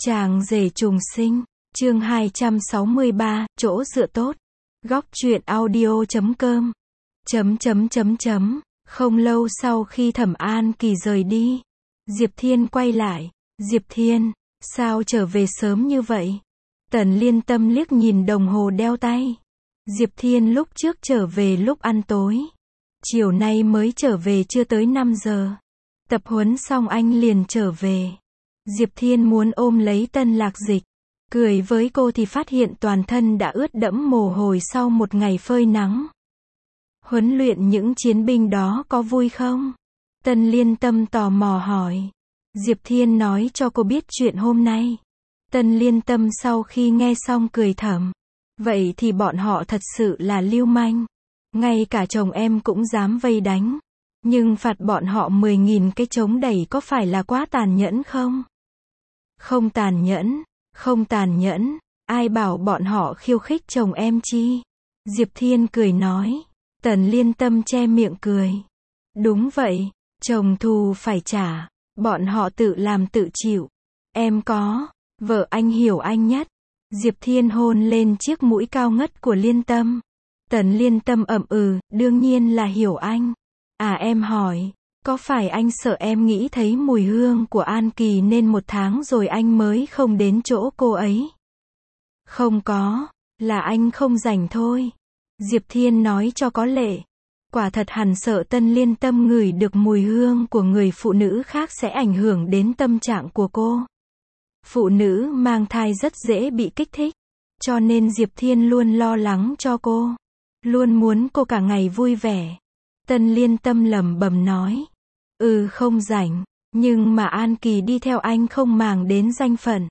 Chàng rể trùng sinh, chương 263, chỗ dựa tốt. Góc truyện audio.com. Không lâu sau khi Thẩm An Kỳ rời đi, Diệp Thiên quay lại. Diệp Thiên, sao trở về sớm như vậy? Tần Liên Tâm liếc nhìn đồng hồ đeo tay. Diệp Thiên lúc trước trở về lúc ăn tối. Chiều nay mới trở về chưa tới 5 giờ. Tập huấn xong anh liền trở về. Diệp Thiên muốn ôm lấy Tân Lạc Dịch. Cười với cô thì phát hiện toàn thân đã ướt đẫm mồ hôi sau một ngày phơi nắng. Huấn luyện những chiến binh đó có vui không? Tần Liên Tâm tò mò hỏi. Diệp Thiên nói cho cô biết chuyện hôm nay. Tần Liên Tâm sau khi nghe xong cười thầm. Vậy thì bọn họ thật sự là lưu manh. Ngay cả chồng em cũng dám vây đánh. Nhưng phạt bọn họ 10.000 cái chống đẩy có phải là quá tàn nhẫn không? Không tàn nhẫn, không tàn nhẫn. Ai bảo bọn họ khiêu khích chồng em chi? Diệp Thiên cười nói. Tần Liên Tâm che miệng cười. Đúng vậy, chồng thù phải trả. Bọn họ tự làm tự chịu. Em có, vợ anh hiểu anh nhất. Diệp Thiên hôn lên chiếc mũi cao ngất của Liên Tâm. Tần Liên Tâm ậm đương nhiên là hiểu anh. À em hỏi, có phải anh sợ em nghĩ thấy mùi hương của An Kỳ nên 1 tháng rồi anh mới không đến chỗ cô ấy? Không có, là anh không rảnh thôi. Diệp Thiên nói cho có lệ. Quả thật hẳn sợ Tần Liên Tâm ngửi được mùi hương của người phụ nữ khác sẽ ảnh hưởng đến tâm trạng của cô. Phụ nữ mang thai rất dễ bị kích thích, cho nên Diệp Thiên luôn lo lắng cho cô. Luôn muốn cô cả ngày vui vẻ. Tần Liên Tâm lẩm bẩm nói. Không rảnh, nhưng mà An Kỳ đi theo anh không màng đến danh phận.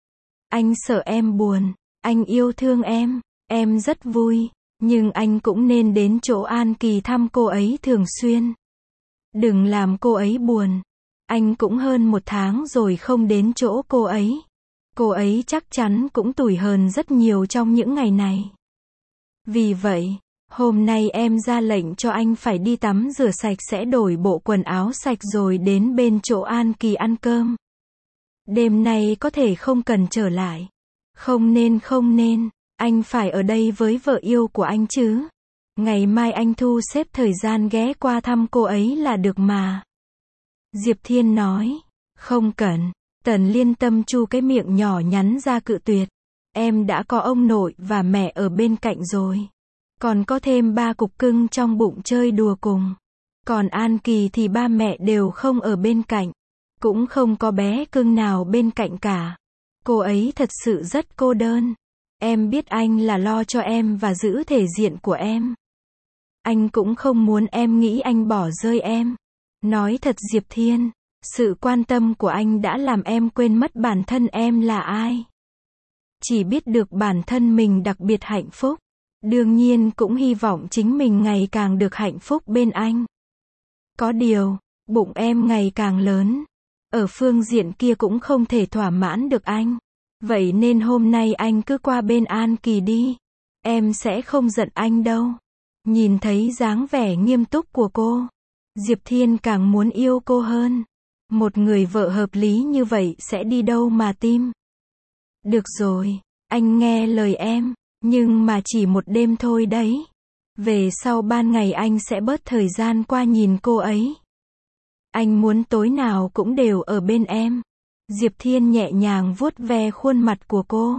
Anh sợ em buồn, anh yêu thương em rất vui, nhưng anh cũng nên đến chỗ An Kỳ thăm cô ấy thường xuyên. Đừng làm cô ấy buồn. Anh cũng hơn 1 tháng rồi không đến chỗ cô ấy. Cô ấy chắc chắn cũng tủi hờn rất nhiều trong những ngày này. Vì vậy, hôm nay em ra lệnh cho anh phải đi tắm rửa sạch sẽ đổi bộ quần áo sạch rồi đến bên chỗ An Kỳ ăn cơm. Đêm nay có thể không cần trở lại. Không nên, anh phải ở đây với vợ yêu của anh chứ. Ngày mai anh thu xếp thời gian ghé qua thăm cô ấy là được mà. Diệp Thiên nói. Không cần. Tần Liên Tâm chu cái miệng nhỏ nhắn ra cự tuyệt. Em đã có ông nội và mẹ ở bên cạnh rồi. Còn có thêm 3 cục cưng trong bụng chơi đùa cùng. Còn An Kỳ thì ba mẹ đều không ở bên cạnh. Cũng không có bé cưng nào bên cạnh cả. Cô ấy thật sự rất cô đơn. Em biết anh là lo cho em và giữ thể diện của em. Anh cũng không muốn em nghĩ anh bỏ rơi em. Nói thật Diệp Thiên, sự quan tâm của anh đã làm em quên mất bản thân em là ai. Chỉ biết được bản thân mình đặc biệt hạnh phúc. Đương nhiên cũng hy vọng chính mình ngày càng được hạnh phúc bên anh. Có điều, bụng em ngày càng lớn. Ở phương diện kia cũng không thể thỏa mãn được anh. Vậy nên hôm nay anh cứ qua bên An Kỳ đi. Em sẽ không giận anh đâu. Nhìn thấy dáng vẻ nghiêm túc của cô, Diệp Thiên càng muốn yêu cô hơn. Một người vợ hợp lý như vậy sẽ đi đâu mà tìm. Được rồi, anh nghe lời em, nhưng mà chỉ 1 đêm thôi đấy. Về sau ban ngày anh sẽ bớt thời gian qua nhìn cô ấy. Anh muốn tối nào cũng đều ở bên em. Diệp Thiên nhẹ nhàng vuốt ve khuôn mặt của cô.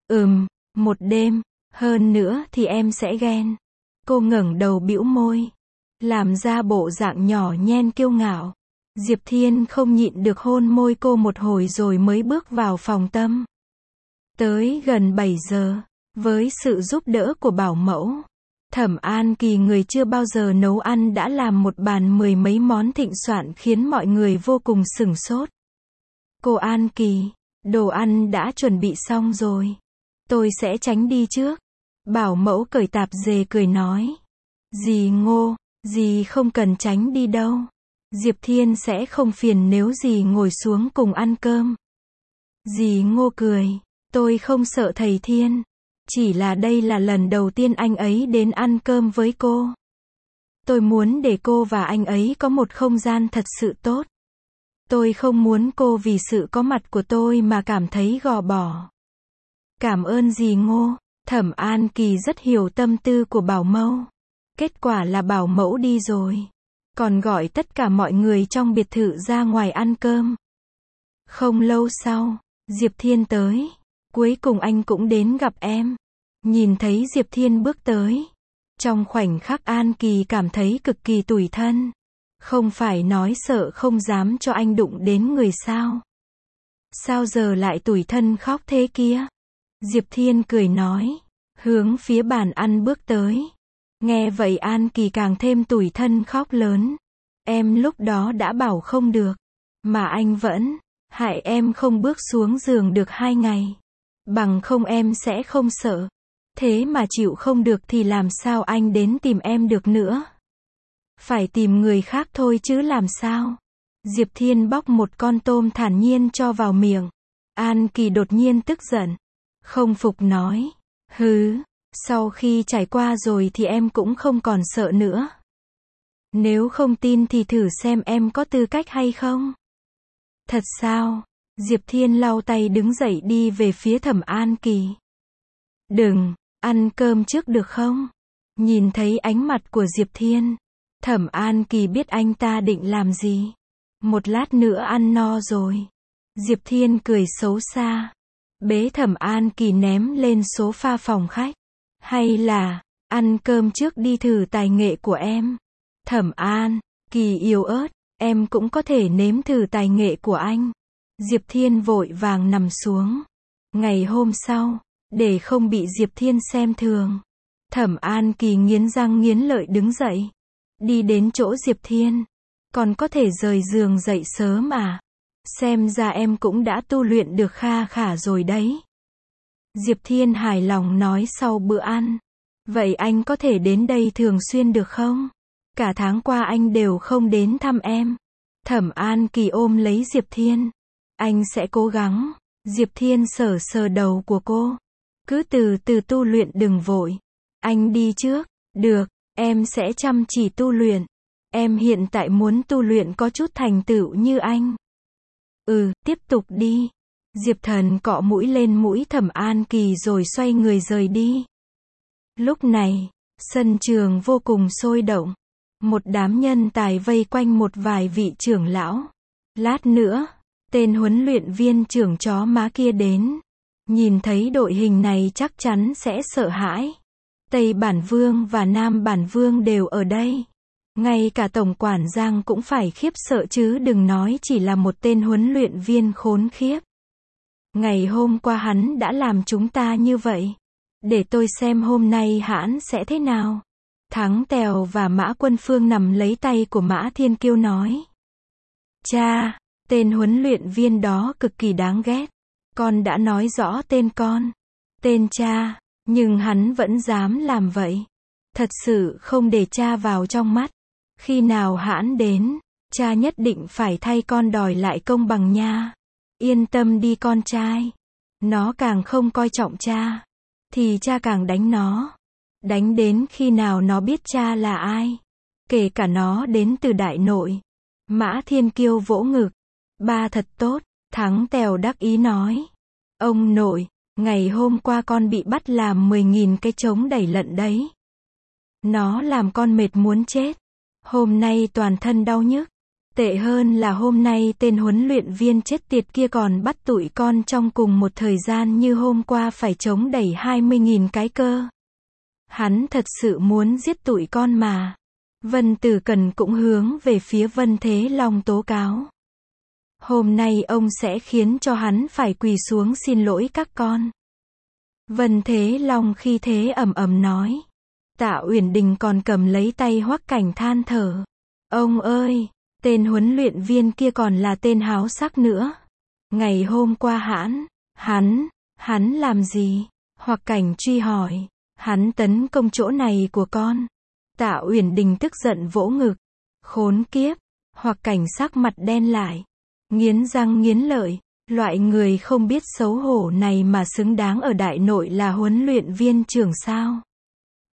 1 đêm, hơn nữa thì em sẽ ghen. Cô ngẩng đầu bĩu môi, làm ra bộ dạng nhỏ nhen kiêu ngạo. Diệp Thiên không nhịn được hôn môi cô một hồi rồi mới bước vào phòng tâm. Tới gần 7 giờ, với sự giúp đỡ của bảo mẫu, Thẩm An Kỳ người chưa bao giờ nấu ăn đã làm một bàn 10 mấy món thịnh soạn khiến mọi người vô cùng sửng sốt. Cô An Kỳ, đồ ăn đã chuẩn bị xong rồi. Tôi sẽ tránh đi trước. Bảo mẫu cởi tạp dề cười nói. Dì Ngô, dì không cần tránh đi đâu. Diệp Thiên sẽ không phiền nếu dì ngồi xuống cùng ăn cơm. Dì Ngô cười. Tôi không sợ thầy Thiên. Chỉ là đây là lần đầu tiên anh ấy đến ăn cơm với cô. Tôi muốn để cô và anh ấy có một không gian thật sự tốt. Tôi không muốn cô vì sự có mặt của tôi mà cảm thấy gò bỏ. Cảm ơn dì Ngô. Thẩm An Kỳ rất hiểu tâm tư của bảo mẫu. Kết quả là bảo mẫu đi rồi. Còn gọi tất cả mọi người trong biệt thự ra ngoài ăn cơm. Không lâu sau, Diệp Thiên tới. Cuối cùng anh cũng đến gặp em. Nhìn thấy Diệp Thiên bước tới. Trong khoảnh khắc An Kỳ cảm thấy cực kỳ tủi thân. Không phải nói sợ không dám cho anh đụng đến người sao? Sao giờ lại tủi thân khóc thế kia? Diệp Thiên cười nói. Hướng phía bàn ăn bước tới. Nghe vậy An Kỳ càng thêm tủi thân khóc lớn. Em lúc đó đã bảo không được. Mà anh vẫn hại em không bước xuống giường được 2 ngày. Bằng không em sẽ không sợ. Thế mà chịu không được thì làm sao anh đến tìm em được nữa? Phải tìm người khác thôi chứ làm sao? Diệp Thiên bóc một con tôm thản nhiên cho vào miệng. An Kỳ đột nhiên tức giận. Không phục nói. Hứ, sau khi trải qua rồi thì em cũng không còn sợ nữa. Nếu không tin thì thử xem em có tư cách hay không? Thật sao? Diệp Thiên lau tay đứng dậy đi về phía Thẩm An Kỳ. Đừng, ăn cơm trước được không? Nhìn thấy ánh mặt của Diệp Thiên, Thẩm An Kỳ biết anh ta định làm gì. Một lát nữa ăn no rồi. Diệp Thiên cười xấu xa. Bế Thẩm An Kỳ ném lên sofa phòng khách. Hay là, ăn cơm trước đi thử tài nghệ của em. Thẩm An Kỳ yếu ớt, em cũng có thể nếm thử tài nghệ của anh. Diệp Thiên vội vàng nằm xuống. Ngày hôm sau, để không bị Diệp Thiên xem thường, Thẩm An Kỳ nghiến răng nghiến lợi đứng dậy. Đi đến chỗ Diệp Thiên. Còn có thể rời giường dậy sớm à? Xem ra em cũng đã tu luyện được kha khả rồi đấy. Diệp Thiên hài lòng nói sau bữa ăn. Vậy anh có thể đến đây thường xuyên được không? Cả tháng qua anh đều không đến thăm em. Thẩm An Kỳ ôm lấy Diệp Thiên. Anh sẽ cố gắng. Diệp Thiên sờ sờ đầu của cô. Cứ từ từ tu luyện đừng vội. Anh đi trước. Được, em sẽ chăm chỉ tu luyện. Em hiện tại muốn tu luyện có chút thành tựu như anh. Tiếp tục đi. Diệp Thần cọ mũi lên mũi Thẩm An Kỳ rồi xoay người rời đi. Lúc này, sân trường vô cùng sôi động. Một đám nhân tài vây quanh một vài vị trưởng lão. Lát nữa, tên huấn luyện viên trưởng chó má kia đến. Nhìn thấy đội hình này chắc chắn sẽ sợ hãi. Tây Bản Vương và Nam Bản Vương đều ở đây. Ngay cả Tổng quản Giang cũng phải khiếp sợ chứ đừng nói chỉ là một tên huấn luyện viên khốn khiếp. Ngày hôm qua hắn đã làm chúng ta như vậy. Để tôi xem hôm nay hãn sẽ thế nào. Thắng Tèo và Mã Quân Phương nằm lấy tay của Mã Thiên Kiêu nói. Cha, tên huấn luyện viên đó cực kỳ đáng ghét. Con đã nói rõ tên con. Tên cha, nhưng hắn vẫn dám làm vậy. Thật sự không để cha vào trong mắt. Khi nào hãn đến, cha nhất định phải thay con đòi lại công bằng nha. Yên tâm đi con trai. Nó càng không coi trọng cha, thì cha càng đánh nó. Đánh đến khi nào nó biết cha là ai. Kể cả nó đến từ đại nội. Mã Thiên Kiêu vỗ ngực. Ba thật tốt, Thắng Tèo đắc ý nói. Ông nội, ngày hôm qua con bị bắt làm 10.000 cái trống đẩy lận đấy. Nó làm con mệt muốn chết. Hôm nay toàn thân đau nhức. Tệ hơn là hôm nay tên huấn luyện viên chết tiệt kia còn bắt tụi con trong cùng một thời gian như hôm qua phải trống đẩy 20.000 cái cơ. Hắn thật sự muốn giết tụi con mà. Vân Tử Cần cũng hướng về phía Vân Thế Long tố cáo. Hôm nay ông sẽ khiến cho hắn phải quỳ xuống xin lỗi các con. Vân Thế Long khi thế ầm ầm nói. Tạ Uyển Đình còn cầm lấy tay Hoắc Cảnh than thở. Ông ơi, tên huấn luyện viên kia còn là tên háo sắc nữa. Ngày hôm qua hắn làm gì? Hoắc Cảnh truy hỏi. Hắn tấn công chỗ này của con. Tạ Uyển Đình tức giận vỗ ngực. Khốn kiếp. Hoắc Cảnh sắc mặt đen lại. Nghiến răng nghiến lợi. Loại người không biết xấu hổ này mà xứng đáng ở đại nội là huấn luyện viên trưởng sao?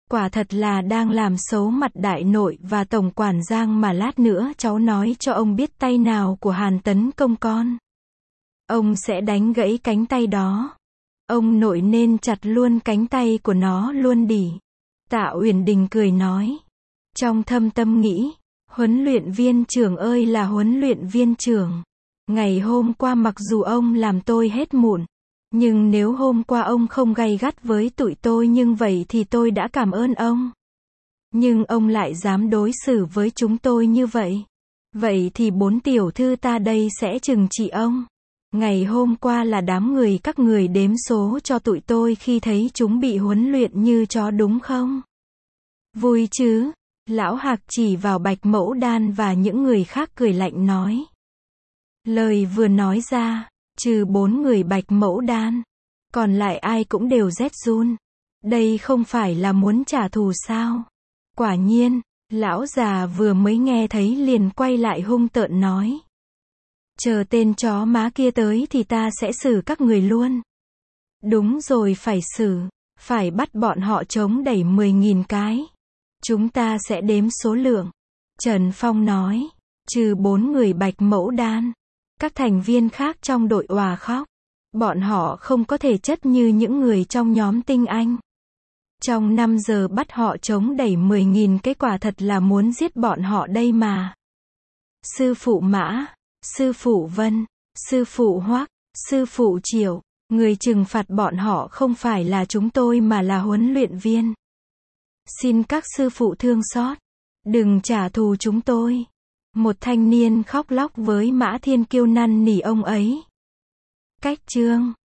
Quả thật là đang làm xấu mặt đại nội và tổng quản Giang mà lát nữa cháu nói cho ông biết tay nào của Hàn tấn công con. Ông sẽ đánh gãy cánh tay đó. Ông nội nên chặt luôn cánh tay của nó luôn đi. Tạ Uyển Đình cười nói. Trong thâm tâm nghĩ, huấn luyện viên trưởng ơi là huấn luyện viên trưởng. Ngày hôm qua mặc dù ông làm tôi hết mụn, nhưng nếu hôm qua ông không gay gắt với tụi tôi nhưng vậy thì tôi đã cảm ơn ông. Nhưng ông lại dám đối xử với chúng tôi như vậy. Vậy thì 4 tiểu thư ta đây sẽ trừng trị ông. Ngày hôm qua là đám người các người đếm số cho tụi tôi khi thấy chúng bị huấn luyện như chó đúng không? Vui chứ? Lão Hạc chỉ vào Bạch Mẫu Đan và những người khác cười lạnh nói. Lời vừa nói ra, trừ 4 người Bạch Mẫu Đan, còn lại ai cũng đều rét run. Đây không phải là muốn trả thù sao? Quả nhiên, lão già vừa mới nghe thấy liền quay lại hung tợn nói. Chờ tên chó má kia tới thì ta sẽ xử các người luôn. Đúng rồi, phải xử, phải bắt bọn họ chống đẩy 10.000 cái. Chúng ta sẽ đếm số lượng. Trần Phong nói, trừ 4 người Bạch Mẫu Đan, các thành viên khác trong đội òa khóc. Bọn họ không có thể chất như những người trong nhóm tinh anh. Trong 5 giờ bắt họ chống đẩy 10.000 cái quả thật là muốn giết bọn họ đây mà. Sư phụ Mã, sư phụ Vân, sư phụ Hoắc, sư phụ Triệu, người trừng phạt bọn họ không phải là chúng tôi mà là huấn luyện viên. Xin các sư phụ thương xót, đừng trả thù chúng tôi. Một thanh niên khóc lóc với Mã Thiên Kiêu năn nỉ ông ấy. Cách chương